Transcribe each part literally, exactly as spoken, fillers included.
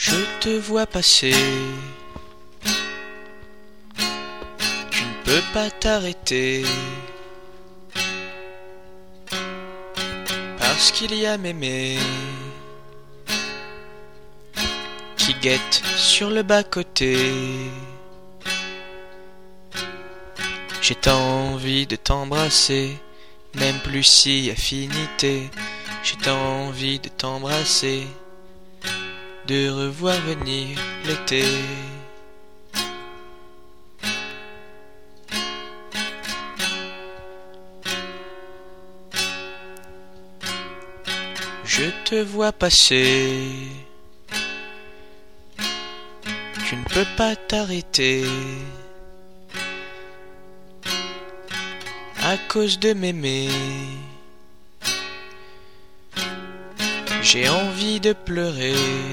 Je te vois passer, tu ne peux pas t'arrêter, parce qu'il y a mémé qui guette sur le bas-côté. J'ai tant envie de t'embrasser, même plus si affinité. J'ai tant envie de t'embrasser, de revoir venir l'été. Je te vois passer, tu ne peux pas t'arrêter, à cause de mémé. J'ai envie de pleurer.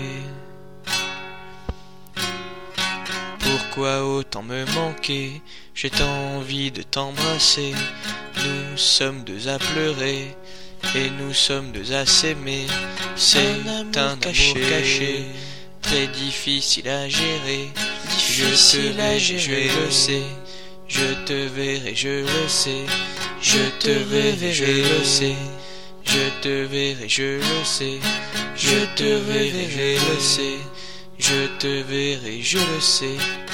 Pourquoi autant me manquer? J'ai tant envie de t'embrasser. Nous sommes deux à pleurer, et nous sommes deux à s'aimer. C'est un amour, un caché, amour caché, très difficile à gérer. Difficile je te à gérer, je le sais. Je te verrai, je le sais. Je te verrai, je le sais. Je te verrai, je le sais. Je te verrai, je le sais. Je te verrai, je le sais.